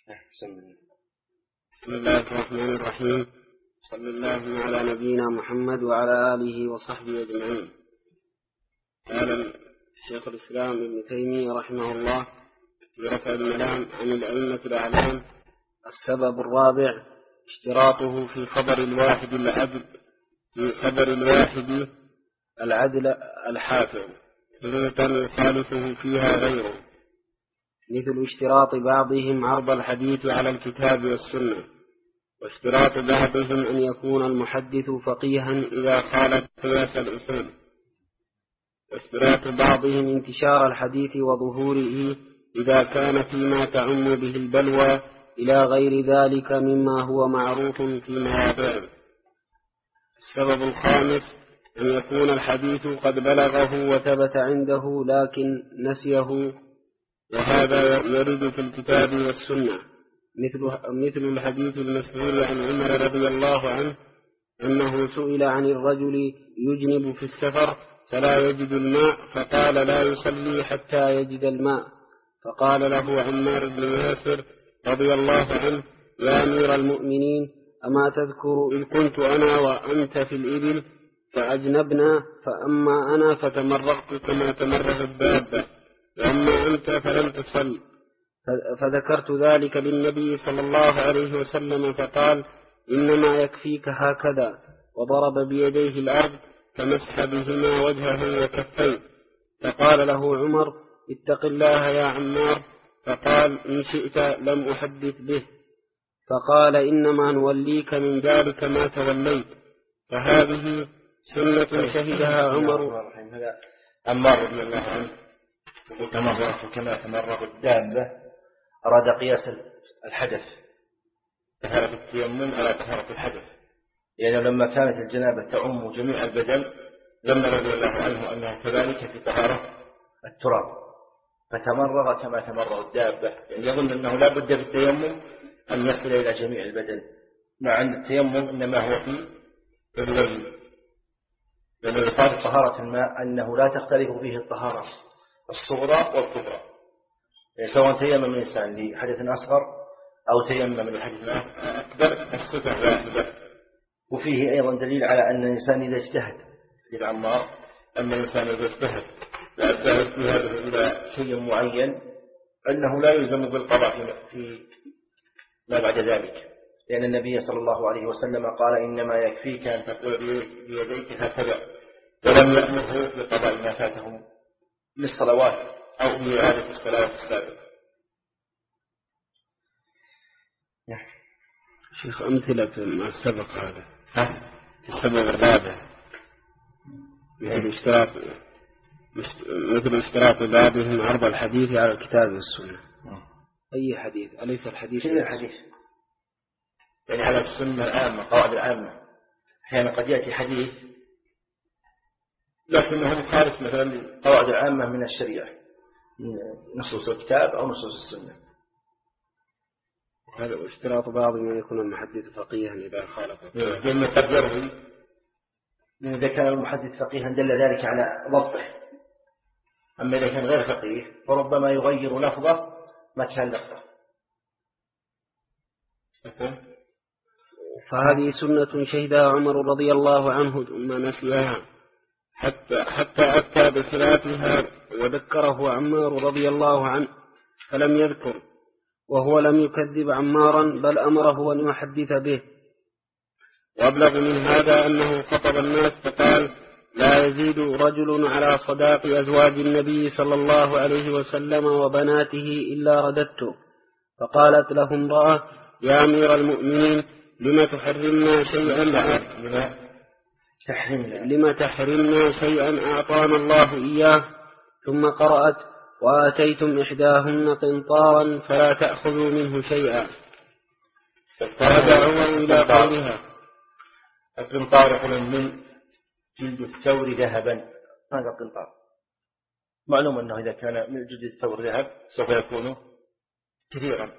بسم الله الرحمن الرحيم. صلى الله على نبينا محمد وعلى آله وصحبه أجمعين. قال شيخ الإسلام ابن تيمية رحمه الله في رفع الملام عن الأئمة الأعلام: السبب الرابع اشتراطه في خبر الواحد العدل الحافظ ثبوتا يخالفه فيها غيره، مثل اشتراط بعضهم عرض الحديث على الكتاب والسنة، واشتراط بعضهم أن يكون المحدث فقيها إذا خالف قياس الأصول، واشتراط بعضهم انتشار الحديث وظهوره إذا كان فيما تعم به البلوى إلى غير ذلك مما هو معروف في مواضعه. السبب الخامس أن يكون الحديث قد بلغه وثبت عنده لكن نسيه، وهذا يرد في الكتاب والسنة، مثل الحديث المشهور عن عمر رضي الله عنه أنه سئل عن الرجل يجنب في السفر فلا يجد الماء فقال لا يصلي حتى يجد الماء، فقال له عمار بن ياسر رضي الله عنه: يا أمير المؤمنين، أما تذكر إذ كنت أنا وأنت في الإبل فأجنبنا، فأما أنا فتمرغت كما تمرغ الدابة، وأما أنت فلم تصل. فذكرت ذلك للنبي صلى الله عليه وسلم فقال: إنما يكفيك هكذا، وضرب بيديه الأرض فمسح بهما وجهه وكفيه. فقال له عمر: اتق الله يا عمار. فقال: إن شئت لم أحدث به. فقال: إنما نوليك من ذلك ما توليت. فهذه سنة شهدها عمر. عمار رضي الله عنه تمرغ كما تمرغ الدابة، أراد قياس الحدث، طهارة التيمم على طهارة الحدث، يعني لما كانت الجنابة تعم جميع البدن لما رضي الله عنه أنها كذلك في طهارة التراب، فتمرغ كما تمرغ الدابة، يعني يظن أنه لا بد بالتيمم أن يصل إلى جميع البدن، مع أن التيمم إنما هو في الرجل، لأنه يقال طهارة الماء أنه لا تختلف فيه الطهارة الصغرى والكبرى، يعني سواء تيمم الإنسان لحدث أصغر أو تيمم لحدث أكبر الصفة واحدة. وفيه أيضا دليل على أن الإنسان إذا اجتهد للعمار، أن الإنسان إذا اجتهد لأدى اجتهاده إلى شيء معين أنه لا يلزم بالقضاء في ما بعد ذلك، لأن النبي صلى الله عليه وسلم قال: إنما يكفيك أن تقول بيديك هكذا، ولم يأمره بقضاء ما فاتهم للصلوات أو لإعادة الصلاة السابقة. شيخ أمثلة ما سبق هذا السبب الرابع مثل اشتراط بعضهم عرض الحديث على الكتاب والسنة. أي حديث؟ أليس الحديث شيء الحديث يعني على السنة العامة، قواعد العامة. أحيانا قد يأتي حديث لكنه مخالف مثلا للقواعد العامة من الشريعة، نصوص الكتاب أو نصوص السنة. هذا اشتراط بعضهم أن يكون المحدث فقيها إذا خالف، لأنه قد يروي، إذا كان المحدث فقيها دل ذلك على ضبطه، أما إذا كان غير فقيه فربما يغير لفظه مكان لفظه. فهذه سنة شهدها عمر رضي الله عنه ثم نسيها حتى أتى بخلافها، وذكره عمار رضي الله عنه فلم يذكر، وهو لم يكذب عمارا بل أمره أن يحدث به. وأبلغ من هذا أنه خطب الناس فقال: لا يزيد رجل على صداق أزواج النبي صلى الله عليه وسلم وبناته إلا رددته. فقالت له امرأة: يا أمير المؤمنين، لما تحرمنا شيئا أعطانا الله إياه؟ ثم قرأت: وآتيتم إحداهن قنطارا فلا تأخذوا منه شيئا. فرجع عمر إلى قولها. القنطار يقول من جلد الثور ذهبا، هذا القنطار. معلوم أنه إذا كان من جلد الثور ذهب سوف يكون كثيرا.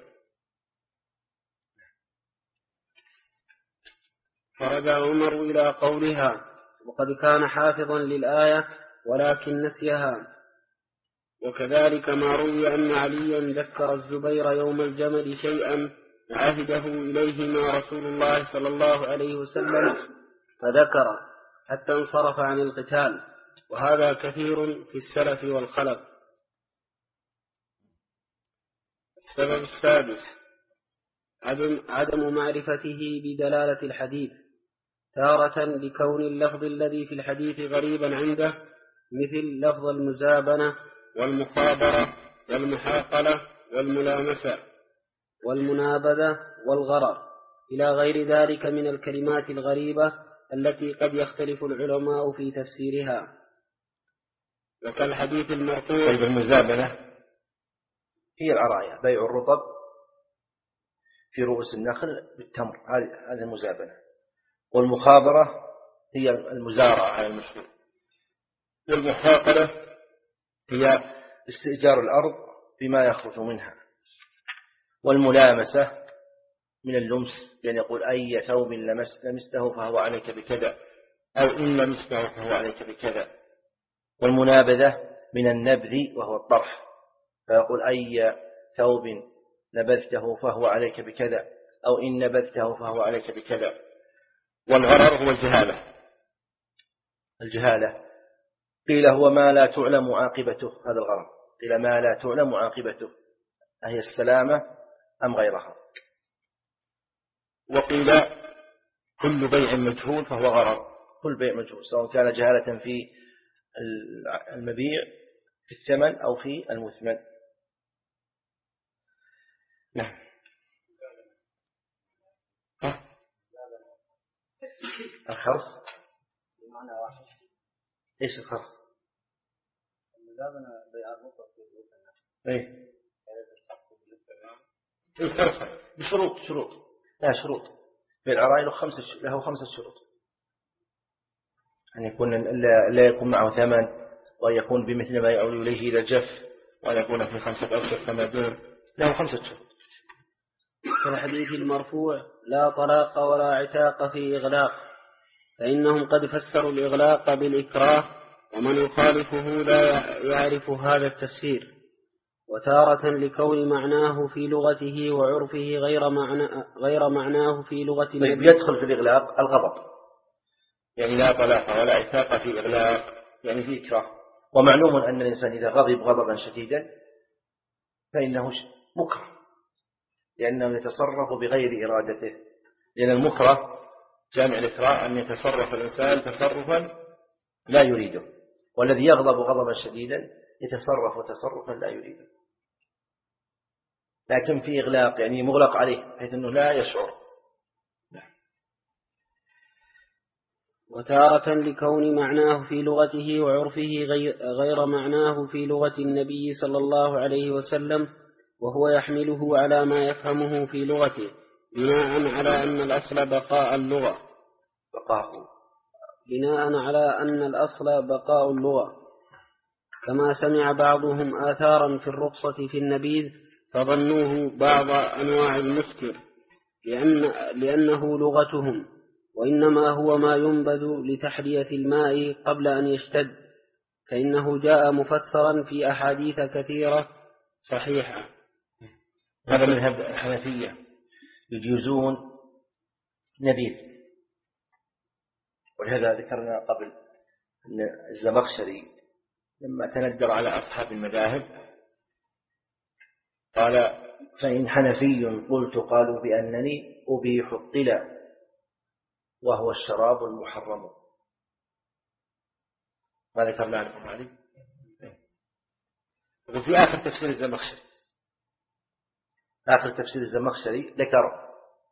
فرجع عمر إلى قولها، وقد كان حافظا للآية ولكن نسيها. وكذلك ما روي أن عليا ذكر الزبير يوم الجمل شيئا عهده إليهما رسول الله صلى الله عليه وسلم فذكر حتى انصرف عن القتال، وهذا كثير في السلف والخلف. السبب السادس عدم معرفته بدلالة الحديث، تارة لكون اللفظ الذي في الحديث غريبا عنده، مثل لفظ المزابنة والمخابرة والمحاقلة والملامسة والمنابذة والغرر إلى غير ذلك من الكلمات الغريبة التي قد يختلف العلماء في تفسيرها، وكالحديث المرفوع. طيب المزابنة هي العراية، بيع الرطب في رؤوس النخل بالتمر، هذه المزابنة. والمخابرة هي المزارعة على المشروع. والمحاقلة هي استئجار الأرض بما يخرج منها. والملامسة من اللمس، يعني يقول أي ثوب لمسته فهو عليك بكذا، أو إن لمسته فهو عليك بكذا. والمنابذة من النبذ وهو الطرح، فيقول أي ثوب نبذته فهو عليك بكذا، أو إن نبذته فهو عليك بكذا. والغرر هو الجهالة قيل هو ما لا تعلم عاقبته، هذا الغرر قيل ما لا تعلم عاقبته، أهي السلامة أم غيرها. وقيل كل بيع مجهول فهو غرر، كل بيع مجهول سواء كان جهالة في المبيع في الثمن أو في المثمن. نعم. الخرص بمعنى واحد. إيش الخرص؟ المزابنة بيع الرطب في رؤوس النخل. الخرص بشروط لا شروط. في العراية له 5 شروط، أن يكون لا يكون معه ثمن، وأن يكون بمثل ما يؤول إليه إذا جف، وأن يكون في 5 أوسط كما دون، له 5 شروط. كالحديث المرفوع لا طلاق ولا عتاق في إغلاق، فإنهم قد فسروا الإغلاق بالإكراه، ومن يخالفه لا يعرف هذا التفسير. وتارة لكون معناه في لغته وعرفه غير معناه في لغة النبي. يدخل في الإغلاق الغضب، يعني لا طلاق ولا عتاق في إغلاق، يعني في إكراه. ومعلوم أن الإنسان إذا غضب غضبا شديدا فإنه مكره، لأنه يتصرف بغير إرادته، لأن المكره جامع الإكراه أن يتصرف الإنسان تصرفا لا يريده، والذي يغضب غضبا شديدا يتصرف تصرفا لا يريده. لكن في إغلاق يعني مغلق عليه حيث أنه لا يشعر. وتارة لكون معناه في لغته وعرفه غير معناه في لغة النبي صلى الله عليه وسلم، وهو يحمله على ما يفهمه في لغته، بناء على أن الأصل بقاء اللغة، كما سمع بعضهم آثارا في الرخصة في النبيذ فظنوه بعض أنواع المسكر لأنه لغتهم، وإنما هو ما ينبذ لتحلية الماء قبل أن يشتد، فإنه جاء مفسرا في أحاديث كثيرة صحيحة. هذا مذهب الحنفية، يجوزون نبيذ. ولهذا ذكرنا قبل أن الزمخشري لما تندر على أصحاب المذاهب قال فإن حنفي قلت قالوا بأنني أبيح الطلا وهو الشراب المحرم. ما ذكرنا لكم هذه. وفي آخر تفسير الزمخشري ذكر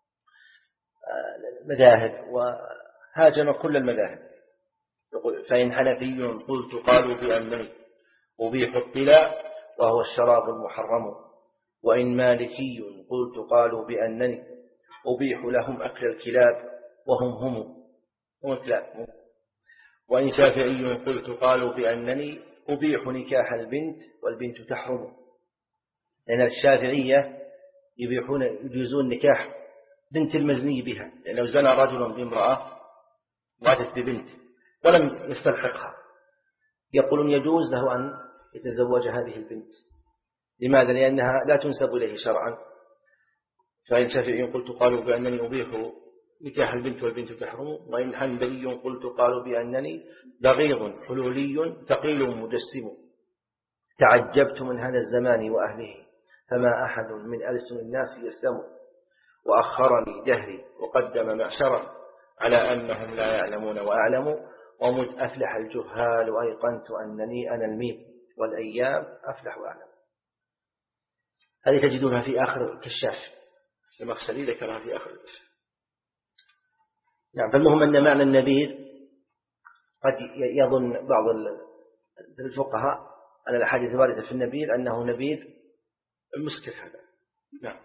مذاهب وهاجم كل المذاهب. يقول فإن حنفي قلت قالوا بأنني أبيح الطلا وهو الشراب المحرم، وإن مالكي قلت قالوا بأنني أبيح لهم أكل الكلاب وهم الكلاب، وإن شافعي قلت قالوا بأنني أبيح نكاح البنت والبنت تحرم، لأن الشافعية يجوزون نكاح بنت المزني بها، لأن لو زنى رجل بامرأة واتت ببنت ولم يستلحقها يقولون يجوز له أن يتزوج هذه البنت. لماذا؟ لأنها لا تنسب إليه شرعا. فإن شافعي قلت قالوا بأنني أبيح نكاح البنت والبنت تحرم، وإن حنبلي قلت قالوا بأنني بغيض حلولي ثقيل مجسم. تعجبت من هذا الزمان وأهله، فما أحد من ألسن الناس يسلم. وأخرني جهري وقدم معشرا، على أنهم لا يعلمون وأعلم. ومذ أفلح الجهال وأيقنت أنني أنا الميم، والأيام أفلح وأعلم. هذه تجدونها في آخر الكشاف، الزمخشري ذكرها في آخر الكشاف. نعم. فالمهم أن معنى النبيذ قد يظن بعض الفقهاء أن الأحاديث الواردة في النبيذ أنه نبيذ المسكر هذا. نعم.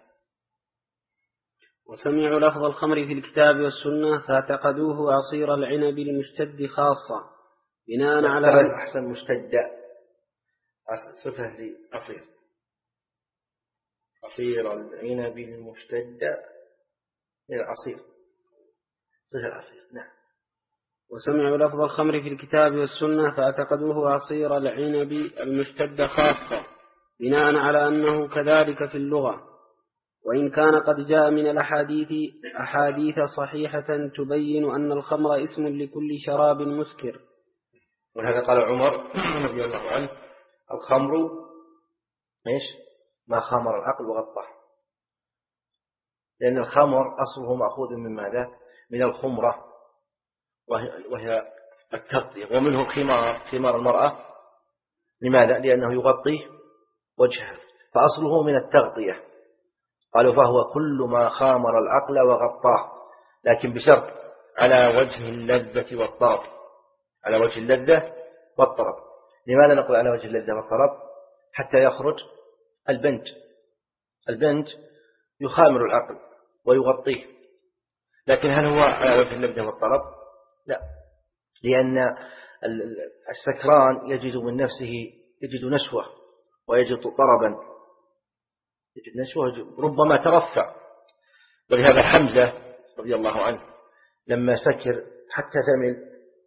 وسمعوا لفظ الخمر في الكتاب والسنة فاعتقدوه عصير العنب المشتد خاصة، بناء على أحسن مشتد صفة لعصير، عصير العنب المشتد من العصير، صفة العصير. نعم. وسمعوا لفظ الخمر في الكتاب والسنة فاعتقدوه عصير العنب المشتد خاصة، بناء على أنه كذلك في اللغة، وإن كان قد جاء من الأحاديث أحاديث صحيحة تبين أن الخمر اسم لكل شراب مسكر. ولهذا قال عمر رضي الله عنه: الخمر إيش؟ ما خمر العقل وغطاه. لأن الخمر أصله مأخوذ من ماذا؟ من الخمرة، وهي التغطية، ومنه خمار المرأة. لماذا؟ لأنه يغطي وجهها، فأصله من التغطية. قالوا فهو كل ما خامر العقل وغطاه، لكن بشرط على وجه اللذة والطرب. على وجه اللذة والطرب. لماذا نقول على وجه اللذة والطرب؟ حتى يخرج البنج يخامر العقل ويغطيه. لكن هل هو على وجه اللذة والطرب؟ لا، لأن السكران يجد من نفسه يجد نشوة ويجد طربا، يجد نشوة، ربما ترفع. ولهذا حمزة رضي الله عنه لما سكر حتى ثمل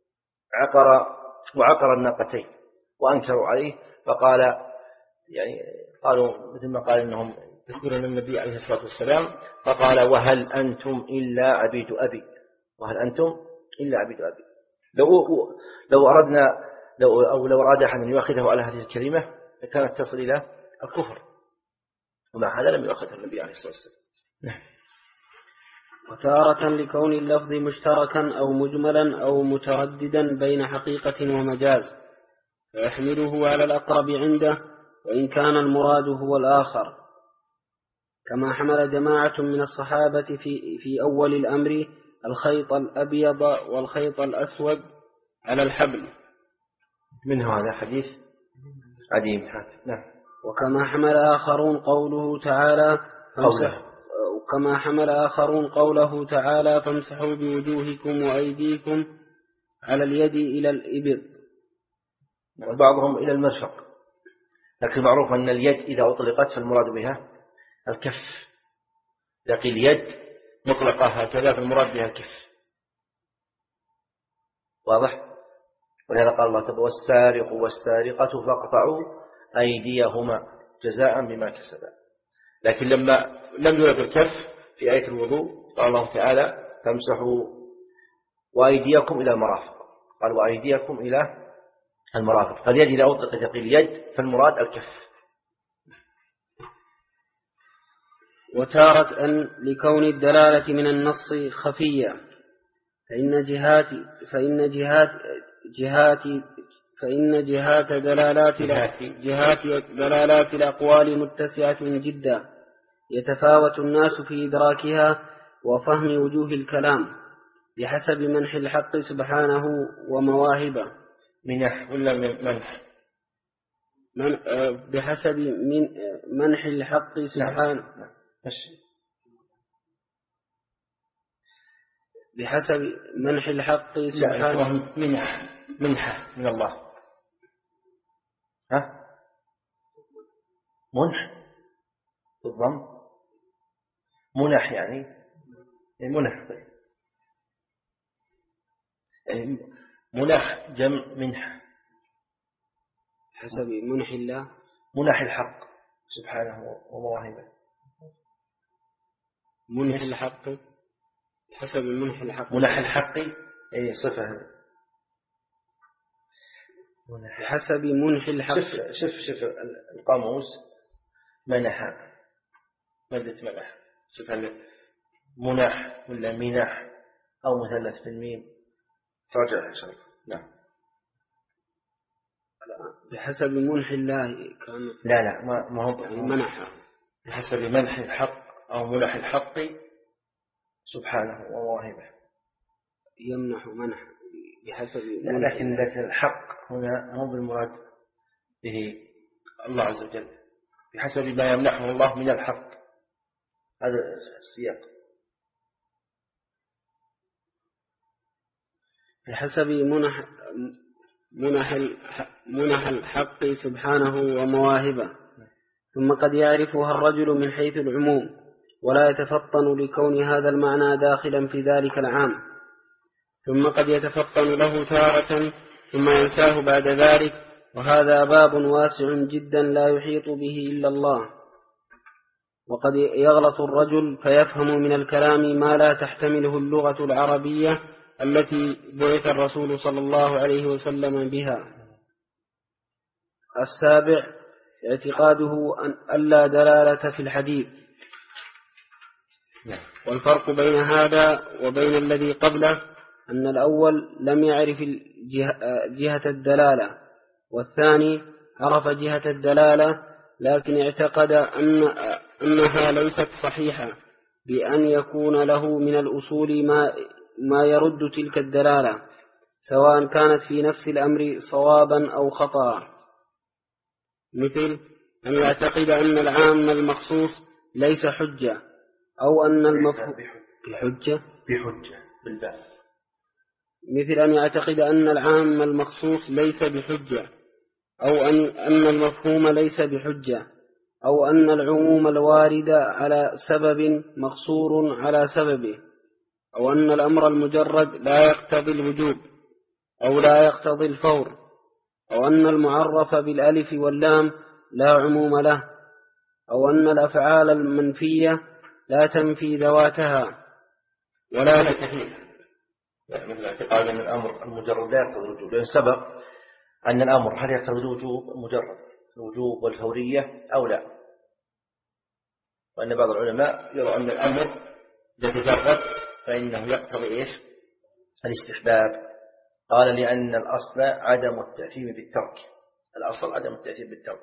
وعقر الناقتين وأنكروا عليه، فقال يعني قالوا مثل ما قال إنهم يذكرون النبي عليه الصلاة والسلام، فقال: وهل أنتم إلا عبيد أبي. وهل أنتم إلا عبيد أبي. لو أردنا لو أراد أحد أن يؤخذه على هذه الكلمة كانت تصل إلى الكفر، ومع هذا لم يؤخذ النبي عليه الصلاة والسلام. نعم. وتارة لكون اللفظ مشتركا أو مجملا أو مترددا بين حقيقة ومجاز، فيحمله على الأقرب عنده وإن كان المراد هو الآخر، كما حمل جماعة من الصحابة في أول الأمر الخيط الأبيض والخيط الأسود على الحبل. منه هذا حديث عدي بن حاتم. نعم. وكما حمل آخرون قوله تعالى فامسحوا بوجوهكم وأيديكم على اليد إلى الإبط، وبعضهم إلى المرفق. لكن معروف أن اليد إذا أطلقت فالمراد بها الكف، لكن اليد مطلقة هكذا فالمراد بها الكف. واضح؟ ولهذا قال الله تعالى: والسارق والسارقة فاقطعوا أيديهما جزاء بما كسبا. لكن لما لم يرد الكف في آية الوضوء قال الله تعالى: فامسحوا وأيديكم إلى المرافق. قال: وأيديكم إلى المرافق. فاليد إذا أطلقت يقول اليد فالمراد الكف. وتارة أن لكون الدلالة من النص خفية، فإن جهات دلالات الأقوال متسعة جدا، يتفاوت الناس في إدراكها وفهم وجوه الكلام بحسب منح الحق سبحانه ومواهبه. منح ولا منح؟ بحسب منح الحق سبحانه. بحسب منح الحق سبحانه. منحة من الله. ها؟ منح بالضم، منح يعني منح، يعني منح جمع منحة. حسب منح الله، منح الحق سبحانه ومواهبه. منح الحق حسب منح الحق. منح الحق أي صفة حسب منح الحق. شوف القاموس منح مادة منح، شوف هل منح ولا منح أو مثلث في الميم، تراجع يا شرف. نعم. بحسب منح الله كان. لا ما هو منح. بحسب منح الحق أو منح الحق سبحانه ومواهبه. يمنح منح بحسب. لكن الحق هنا مو بالمراد به الله عز وجل، بحسب ما يمنحه الله من الحق، هذا السياق. بحسب منح الحق سبحانه ومواهبه. ثم قد يعرفها الرجل من حيث العموم ولا يتفطن لكون هذا المعنى داخلا في ذلك العام، ثم قد يتفطن له تارة ثم ينساه بعد ذلك، وهذا باب واسع جدا لا يحيط به إلا الله. وقد يغلط الرجل فيفهم من الكلام ما لا تحتمله اللغة العربية التي بعث الرسول صلى الله عليه وسلم بها. السابع اعتقاده أن لا دلالة في الحديث. والفرق بين هذا وبين الذي قبله أن الأول لم يعرف جهة الدلالة، والثاني عرف جهة الدلالة لكن اعتقد أنها ليست صحيحة، بأن يكون له من الأصول ما يرد تلك الدلالة سواء كانت في نفس الأمر صوابا أو خطأ، مثل أن يعتقد أن العام المخصوص ليس حجة، أو أن المفهوم بحجة بالباب، مثل أن يعتقد أن العام المخصوص ليس بحجة، أو أن المفهوم ليس بحجة، أو أن العموم الوارد على سبب مقصور على سببه، أو أن الأمر المجرد لا يقتضي الوجوب أو لا يقتضي الفور، أو أن المعرف بالألف واللام لا عموم له، أو أن الأفعال المنفية لا تنفي ذواتها ولا تكفيها، مثل اعتقاد أن الأمر المجرد لا يقتضي الوجوب، لأن سبق أن الأمر هل يقتضي الوجوب مجرد الوجوب والفورية أو لا، وأن بعض العلماء يرى أن الأمر يتجرد فإنه يقتضي الاستحباب. قال لأن الأصل عدم التأثيم بالترك، الأصل عدم التأثيم بالترك.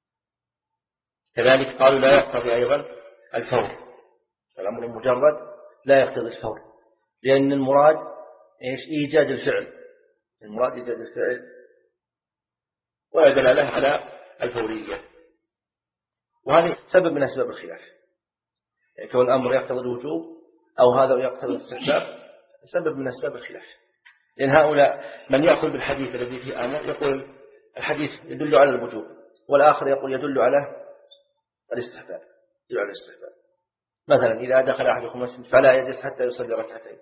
كذلك قالوا لا يقتضي أيضا الفور، الأمر المجرد لا يقتضي الفور، لأن المراد إيجاد الفعل، المراد إيجاد الفعل ولا دلالة على الفورية، وهذا سبب من أسباب الخلاف، يعني كون الأمر يقتضي الوجوب أو هذا يقتضي الاستحباب سبب من أسباب الخلاف. لأن هؤلاء من يأخذ بالحديث الذي فيه أمر يقول الحديث يدل على الوجوب، والآخر يقول يدل على الاستحباب، يدل على الاستحباب. مثلا إذا دخل أحدكم المسجد فلا يجلس حتى يصلي ركعتين،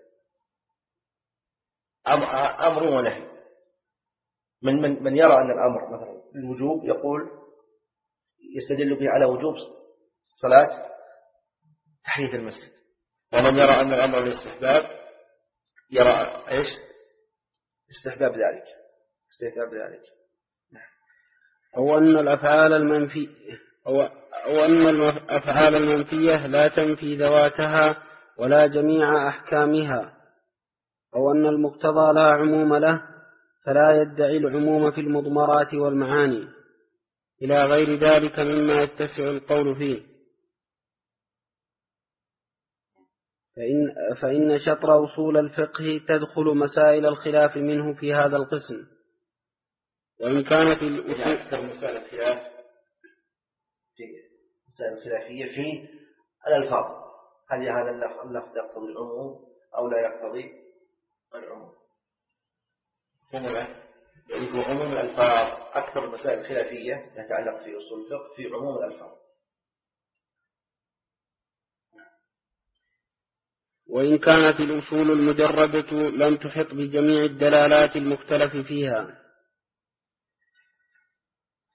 أمر ونهي. من يرى أن الأمر مثلا الوجوب يقول يستدل به على وجوب صلاة تحية المسجد، ومن يرى أن الأمر الاستحباب يرى استحباب ذلك. أو أن الأفعال المنفية لا تنفي ذواتها ولا جميع أحكامها، أو أن المقتضى لا عموم له فلا يدعي العموم في المضمرات والمعاني، إلى غير ذلك مما يتسع القول فيه. فإن شطر أصول الفقه تدخل مسائل الخلاف منه في هذا القسم. وإن كانت الأصول مسائل الخلافية في الألفاظ، هل هذا اللفظ يقتضي العموم أو لا يقتضي العموم؟ يعني عموم الألفاظ أكثر المسائل الخلافية يتعلق في أصول الفقه في عموم الألفاظ. وإن كانت الأصول المجردة لم تحط بجميع الدلالات المختلف فيها.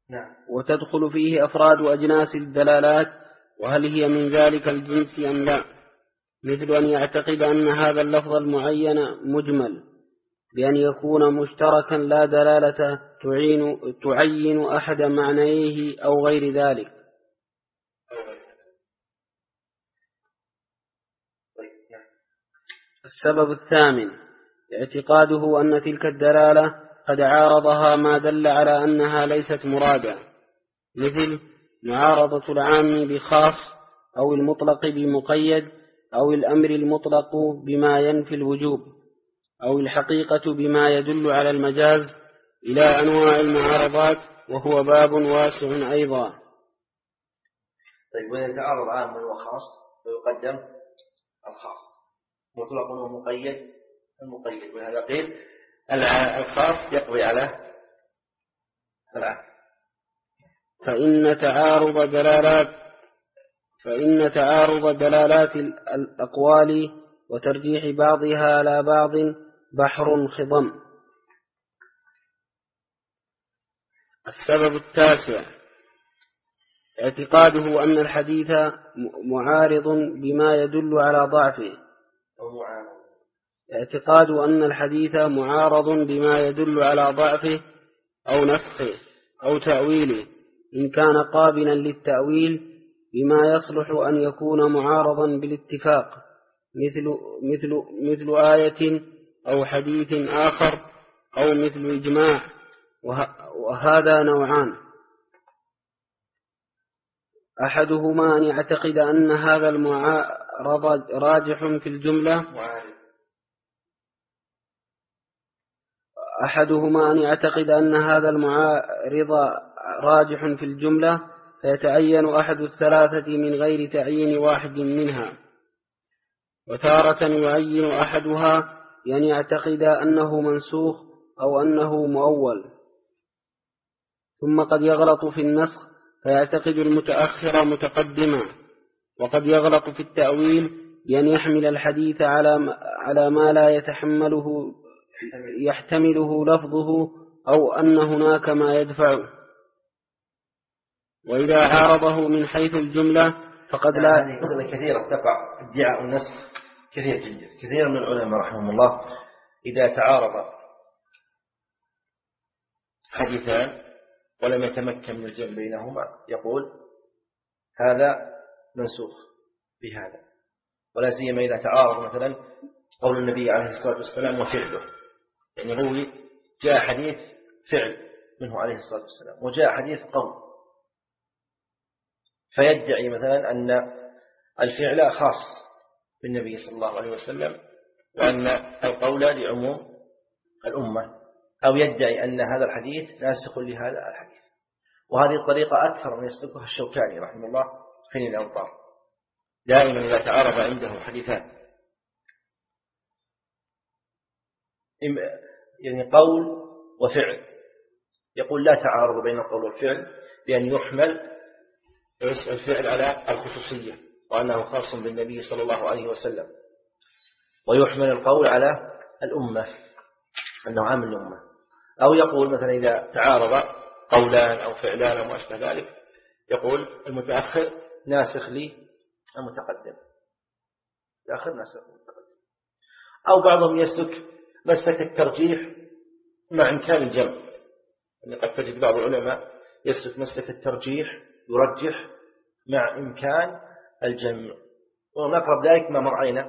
وتدخل فيه أفراد أجناس الدلالات، وهل هي من ذلك الجنس أم لا، مثل أن يعتقد أن هذا اللفظ المعين مجمل بأن يكون مشتركا لا دلالة تعين أحد معنيه أو غير ذلك. السبب الثامن اعتقاده أن تلك الدلالة قد عارضها ما دل على أنها ليست مرادة، مثل معارضة العام بخاص، أو المطلق بمقيد، أو الأمر المطلق بما ينفي الوجوب، أو الحقيقة بما يدل على المجاز، إلى أنواع المعارضات، وهو باب واسع أيضا. طيب، وإذا تعارض عام وخاص فيقدم الخاص، مطلق ومقيد المقيد، وهذا قيل الخاص يقضي على العام. فإن تعارض دلالات الأقوال وترجيح بعضها على بعض بحر خضم. السبب التاسع اعتقاده أن الحديث معارض بما يدل على ضعفه، اعتقاد أن الحديث معارض بما يدل على ضعفه أو نسخه أو تأويله، إن كان قابلا للتأويل بما يصلح أن يكون معارضا بالاتفاق، مثل آية أو حديث آخر، أو مثل إجماع. وهذا نوعان: أحدهما أن يعتقد أن هذا المعارض راجح في الجملة، فيتعين أحد الثلاثة من غير تعيين واحد منها، وتارة يعين أحدها يعني يعتقد أنه منسوخ أو أنه مؤول. ثم قد يغلط في النسخ فيعتقد المتأخر متقدما، وقد يغلط في التأويل بأن يحمل الحديث على ما لا يحتمله لفظه، أو أن هناك ما يدفعه. وإذا عارضه من حيث الجملة فقد لا. هذه كثيرة تقع ادعاء النسخ كثير جدا. كثير من العلماء رحمهم الله إذا تعارض حديثان ولم يتمكن من الجمع بينهما يقول هذا منسوخ بهذا، ولا سيما إذا تعارض مثلا قول النبي عليه الصلاة والسلام وفعله، يعني روي جاء حديث فعل منه عليه الصلاة والسلام وجاء حديث قول، فيدعي مثلا أن الفعل خاص بالنبي صلى الله عليه وسلم وأن القول لعموم الأمة، أو يدعي أن هذا الحديث ناسخ لهذا الحديث. وهذه الطريقة أكثر من يسلكها الشوكاني رحمه الله في نيل الأوطار. دائما إذا تعارض عنده حديثان يعني قول وفعل يقول لا تعارض بين القول والفعل، لأن يحمل الفعل على الخصوصية وأنه خاص بالنبي صلى الله عليه وسلم، ويحمل القول على الأمة أنه عام الأمة. أو يقول مثلا إذا تعارض قولان أو فعلان أو ما أشبه ذلك يقول المتأخر ناسخ لي المتقدم، الآخر ناسخ المتقدم. أو بعضهم يسلك مسلك الترجيح مع إمكان الجمع، يعني قد تجد بعض العلماء يسلك مسلك الترجيح يرجح مع إمكان الجمع. ونقرب ذلك ما مرعينا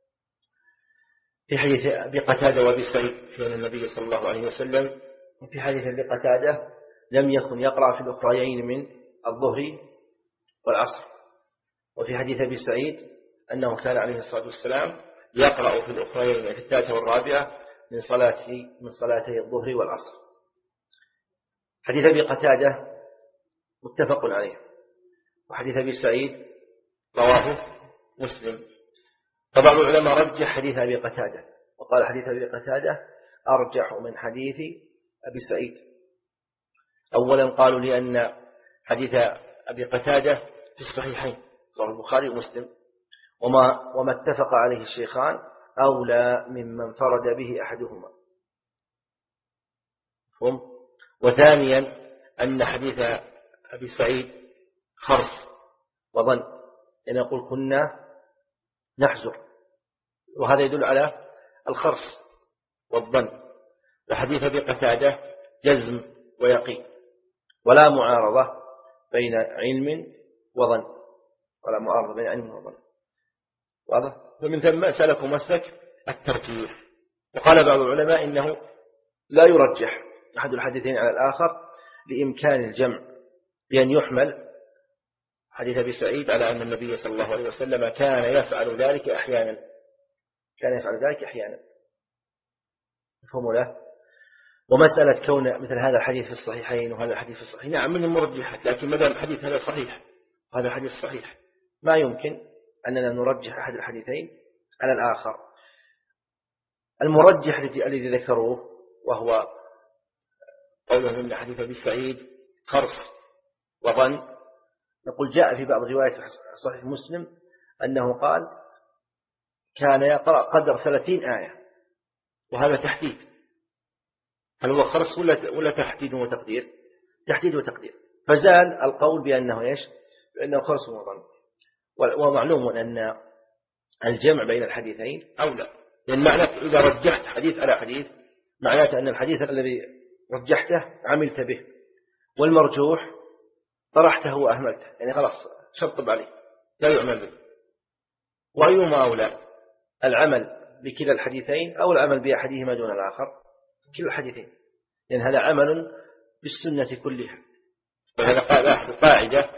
في حديث أبي قتادة وأبي سعيد في النبي صلى الله عليه وسلم، وفي حديث أبي قتادة لم يكن يقرأ في الأخريين من الظهر والعصر، وفي حديث أبي سعيد أنه كان عليه الصلاة والسلام يقرأ في الأخريين في الثالثة والرابعة من صلاتي الظهر والعصر. حديث أبي قتادة متفق عليه، وحديث أبي سعيد رواه مسلم. فبعض العلماء رجح حديث أبي قتادة وقال حديث أبي قتادة أرجح من حديث أبي سعيد. أولا قالوا لأن حديث أبي قتادة في الصحيحين رواه البخاري ومسلم، وما اتفق عليه الشيخان أولى ممن فرد به أحدهما. وثانيا أن حديث أبي سعيد خرص وظن، أن يقول كنا نحزر، وهذا يدل على الخرص والظن. وحديث أبي قتادة جزم ويقين، ولا معارضة بين علم وظن، ولا معارضة بين علم وظن. واضح؟ فمن ثم سلكوا مسلك الترجيح. وقال بعض العلماء إنه لا يرجح أحد الحديثين على الآخر لإمكان الجمع، بأن يحمل حديث أبي سعيد على أن النبي صلى الله عليه وسلم كان يفعل ذلك أحيانا، مفهوم له. ومسألة كون مثل هذا الحديث في الصحيحين وهذا الحديث في الصحيحين، نعم من المرجحات، لكن مدام الحديث هذا صحيح وهذا الحديث صحيح، ما يمكن أننا نرجح أحد الحديثين على الآخر. المرجح الذي ذكروه وهو قوله من حديث أبي سعيد خرص وظن، نقول جاء في بعض روايات صحيح مسلم أنه قال كان يقرأ قدر 30 آية، وهذا تحديد. هل هو خرص ولا تحديد وتقدير؟ تحديد وتقدير. فزال القول بأنه إيش؟ بأنه خرص وظن. ومعلوم أن الجمع بين الحديثين أولى، لأن معنى إذا رجحت حديث على حديث معناته أن الحديث الذي رجحته عملت به، والمرجوح طرحته وأهملته، يعني خلاص شطب عليه لا يعمل به. وأيهما أولى؟ العمل بكلا الحديثين أو العمل بأحدهما دون الآخر؟ كلا الحديثين، لأن هذا عمل بالسنة كلها. وهذا قاعدة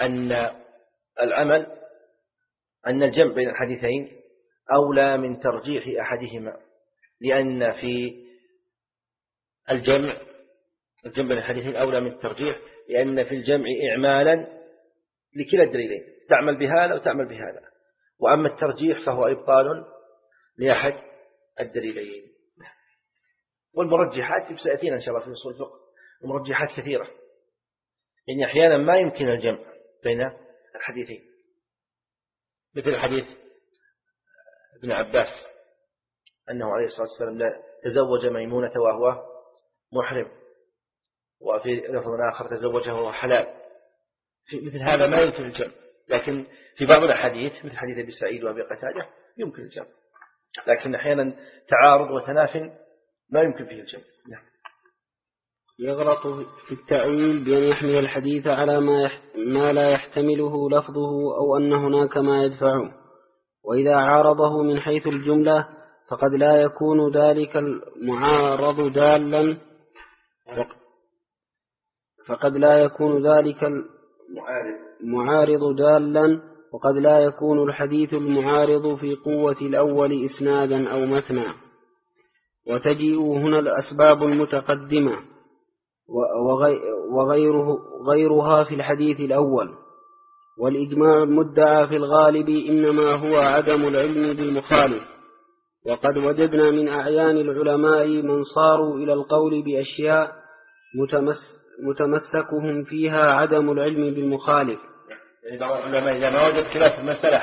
أن الجمع بين الحديثين أولى من ترجيح أحدهما، لأن في الجمع بين الحديثين أولى من الترجيح، لأن في الجمع إعمالا لكلا الدليلين، تعمل بهذا وتعمل بهذا. وأما الترجيح فهو إبطال لأحد الدليلين. والمرجحات سيأتينا إن شاء الله في أصول الفقه، المرجحات كثيرة، يعني أحيانا ما يمكن الجمع بين الحديثين، مثل حديث ابن عباس أنه عليه الصلاة والسلام لا تزوج ميمونة وهو محرم، وفي لفظ آخر تزوجه وهو حلال. في مثل هذا ما يمكن الجمع، لكن في بعض الحديث مثل حديث أبي سعيد وأبي قتادة يمكن الجمع، لكن أحيانا تعارض وتناف ما يمكن فيه الجمع. نعم. يغلط في التأويل بأن يحمل الحديث على ما لا يحتمله لفظه، أو أن هناك ما يدفعه. وإذا عارضه من حيث الجملة فقد لا يكون ذلك المعارض دالا المعارض دالا، وقد لا يكون الحديث المعارض في قوة الأول إسنادا أو متنا. وتجيء هنا الأسباب المتقدمة وغيرها في الحديث الأول. والإجماع المدعى في الغالب إنما هو عدم العلم بالمخالف. وقد وجدنا من أعيان العلماء من صاروا إلى القول بأشياء متمسكهم فيها عدم العلم بالمخالف. يعني بعض العلماء إذا ما وجد خلاف في المسألة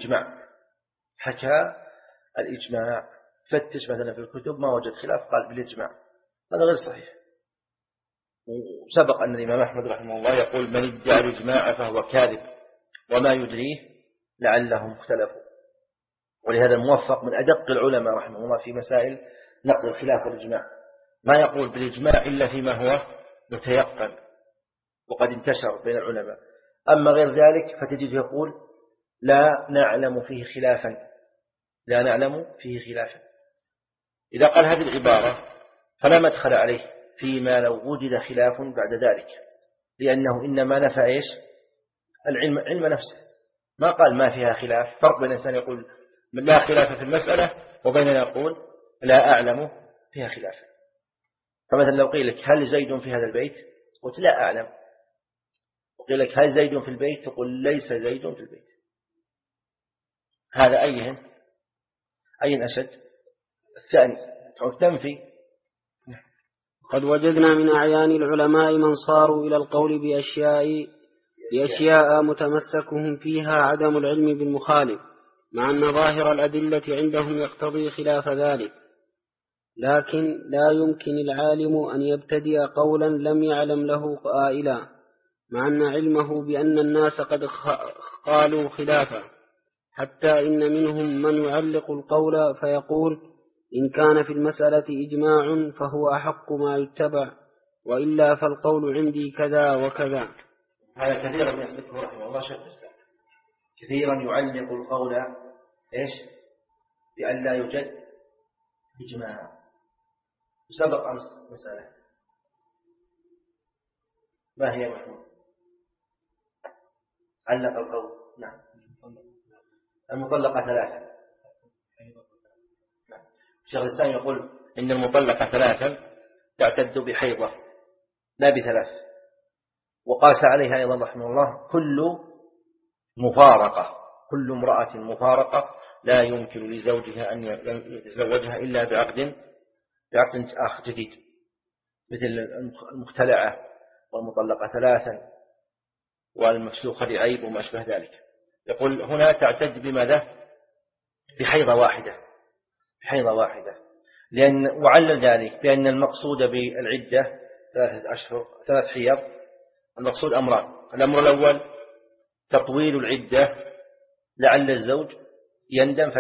حكى الإجماع، فتش مثلا في الكتب ما وجد خلاف قال بالإجماع، هذا غير صحيح. وسبق أن الإمام أحمد رحمه الله يقول من ادعى الإجماع فهو كاذب وما يدريه لعلهم اختلفوا. ولهذا الموفق من أدق العلماء رحمه الله في مسائل نقل الخلاف والإجماع، ما يقول بالإجماع إلا فيما هو متيقن وقد انتشر بين العلماء. أما غير ذلك فتجد يقول لا نعلم فيه خلافا. إذا قال هذه العبارة فلا مدخل عليه فيما لو وجد خلاف بعد ذلك، لأنه إنما نفى إيش؟ علم نفسه. ما قال ما فيها خلاف. فرق بين الإنسان يقول لا خلاف في المسألة وبين يقول لا أعلم فيها خلافا. فمثلا لو قيل لك هل زيد في هذا البيت؟ قلت لا أعلم. وقيل لك هل زيد في البيت؟ تقول ليس زيد في البيت. هذا أين أشد؟ الثاني تنفي. قد وجدنا من أعيان العلماء من صاروا إلى القول بأشياء متمسكهم فيها عدم العلم بالمخالف، مع أن ظاهر الأدلة عندهم يقتضي خلاف ذلك، لكن لا يمكن العالم أن يبتدئ قولا لم يعلم له قائلا، مع أن علمه بأن الناس قد قالوا خلافه، حتى إن منهم من يعلق القول فيقول إن كان في المسألة إجماع فهو أحق ما يتبع، وإلا فالقول عندي كذا وكذا. هذا كثيرا يسلكه رحمه الله شيخ الإسلام، كثيرا يعلق القول إيش؟ بأن لا يوجد إجماع. وسبق أمس مسألة ما هي محمود؟ علق القول. نعم. المطلقة 3. نعم. الشيخ الإسلام يقول إن المطلقة 3 تعتد بحيضة لا ب3. وقاس عليها أيضا رحمه الله كل امرأة مفارقة لا يمكن لزوجها أن يتزوجها إلا بعقد آخر جديد، مثل المختلعة والمطلقة 3 والمفسوخة لعيب وما أشبه ذلك. يقول هنا تعتد بماذا؟ بحيضة واحدة. وعلل ذلك بأن المقصود بالعدة 3 أشهر 3 حيض. المقصود أمران: الأمر الأول تطويل العدة لعل الزوج يندم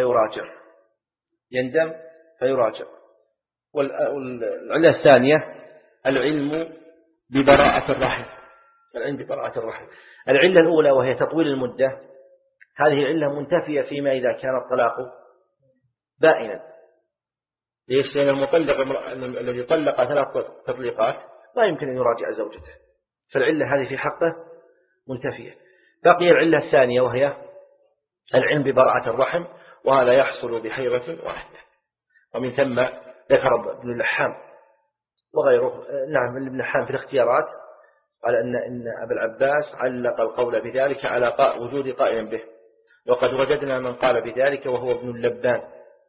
فيراجع. والعلة الثانية العلم ببراءة الرحم. العلة الأولى وهي تطويل المدة، هذه علة منتفية فيما إذا كان الطلاق بائنا. ليش؟ لأن المطلق الذي طلق 3 تطليقات لا يمكن أن يراجع زوجته، فالعلة هذه في حقه منتفية. بقي العلة الثانية وهي العلم ببراءة الرحم، وهذا يحصل بحيضة واحدة. ومن ثم ذكر ابن اللحام وغيره، نعم ابن اللحام في الاختيارات قال إن أبا العباس علق القول بذلك على وجود قائل به، وقد وجدنا من قال بذلك وهو ابن اللبان.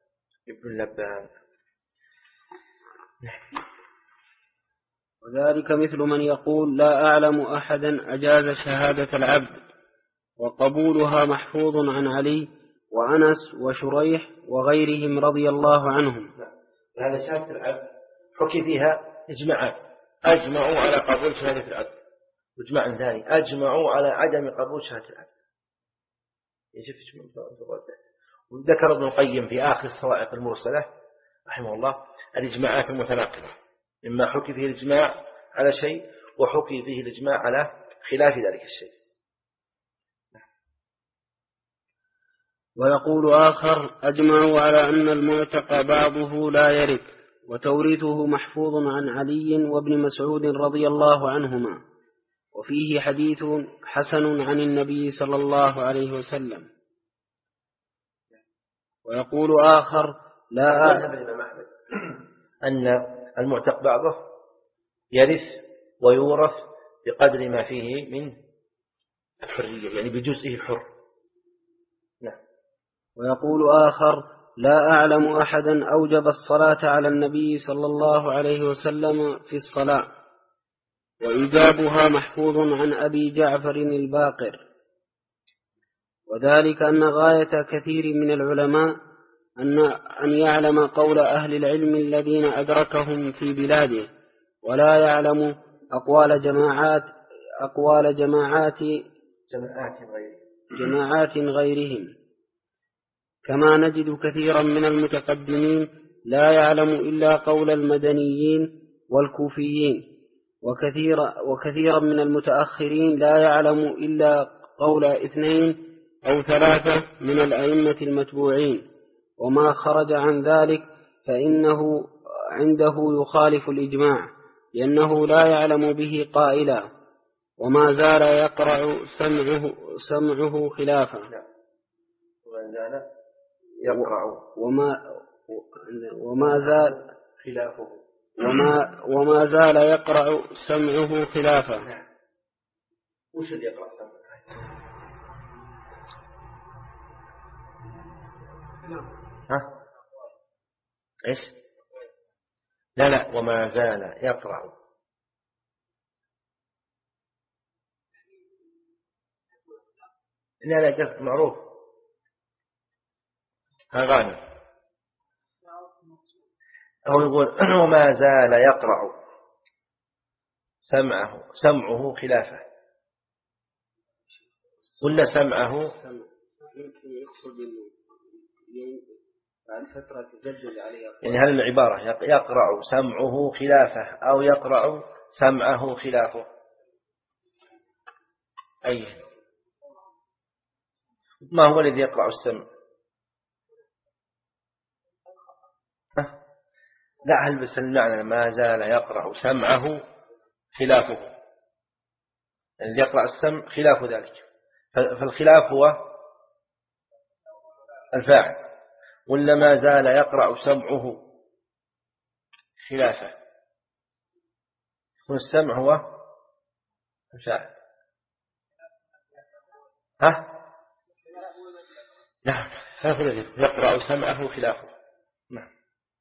وذلك مثل من يقول لا أعلم أحدا أجاز شهادة العبد، وقبولها محفوظ عن علي وأنس وشريح وغيرهم رضي الله عنهم. هذا شهادة العبد حكي فيها إجماعات، أجمعوا على قبول شهادة العبد، وإجماع ثاني أجمعوا على عدم قبول شهادة العبد. وذكر ابن القيم في آخر الصواعق المرسلة رحمه الله الإجماعات المتناقضة، مما حكي فيه الإجماع على شيء وحكي فيه الإجماع على خلاف ذلك الشيء. ويقول آخر أجمعوا على أن المعتق بعضه لا يرث، وتوريثه محفوظ عن علي وابن مسعود رضي الله عنهما، وفيه حديث حسن عن النبي صلى الله عليه وسلم. ويقول آخر لا أعلم أن المعتق بعضه يرث ويورث بقدر ما فيه من الحرية، يعني بجزئه الحر. نعم. ويقول آخر لا أعلم أحدا أوجب الصلاة على النبي صلى الله عليه وسلم في الصلاة، وإيجابها محفوظ عن أبي جعفر الباقر. وذلك أن غاية كثير من العلماء أن يعلم قول أهل العلم الذين أدركهم في بلاده، ولا يعلم أقوال جماعات غيرهم، كما نجد كثيرا من المتقدمين لا يعلم إلا قول المدنيين والكوفيين، وكثيرا من المتأخرين لا يعلم إلا قول 2 أو 3 من الأئمة المتبوعين، وما خرج عن ذلك فإنه عنده يخالف الإجماع، لأنه لا يعلم به قائلا، وما زال يقرع سمعه خلافه. وما زال يقرع سمعه خلافه. وش اللي يقرأ سمعه؟ ها؟ إيش؟ لا وما زال يقرأ. لا معروف. أغاني هو يقول وما زال يقرأ سمعه خلافه، ولا سمعه يمكن يقصد بعد فترة تجدد عليه، يعني هل العبارة يقرأ سمعه خلافه أو يقرأ سمعه خلافه؟ أي ما هو الذي يقرأ السمع؟ لا، هل بس المعنى ما زال يقرأ سمعه خلافه، الذي يقرأ السمع خلاف ذلك، فالخلاف هو الفاعل، ولا ما زال يقرأ سمعه خلافه يكون السمع هو الفاعل؟ نعم، هذا الذي يقرأ سمعه خلافه. نعم.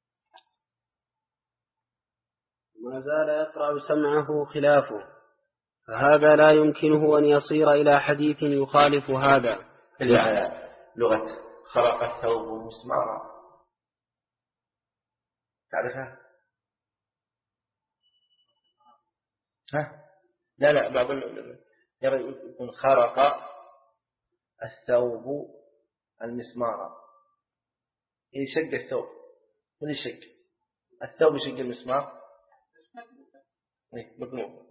ما زال يقرأ سمعه خلافه، فهذا لا يمكنه أن يصير إلى حديث يخالف هذا إلا على لغة خرق الثوب مسمارا، تعرفها؟ لا بعض يرى يكون خرق الثوب المسمار، يشق الثوب، من يشق الثوب يشق المسمار، مطلوب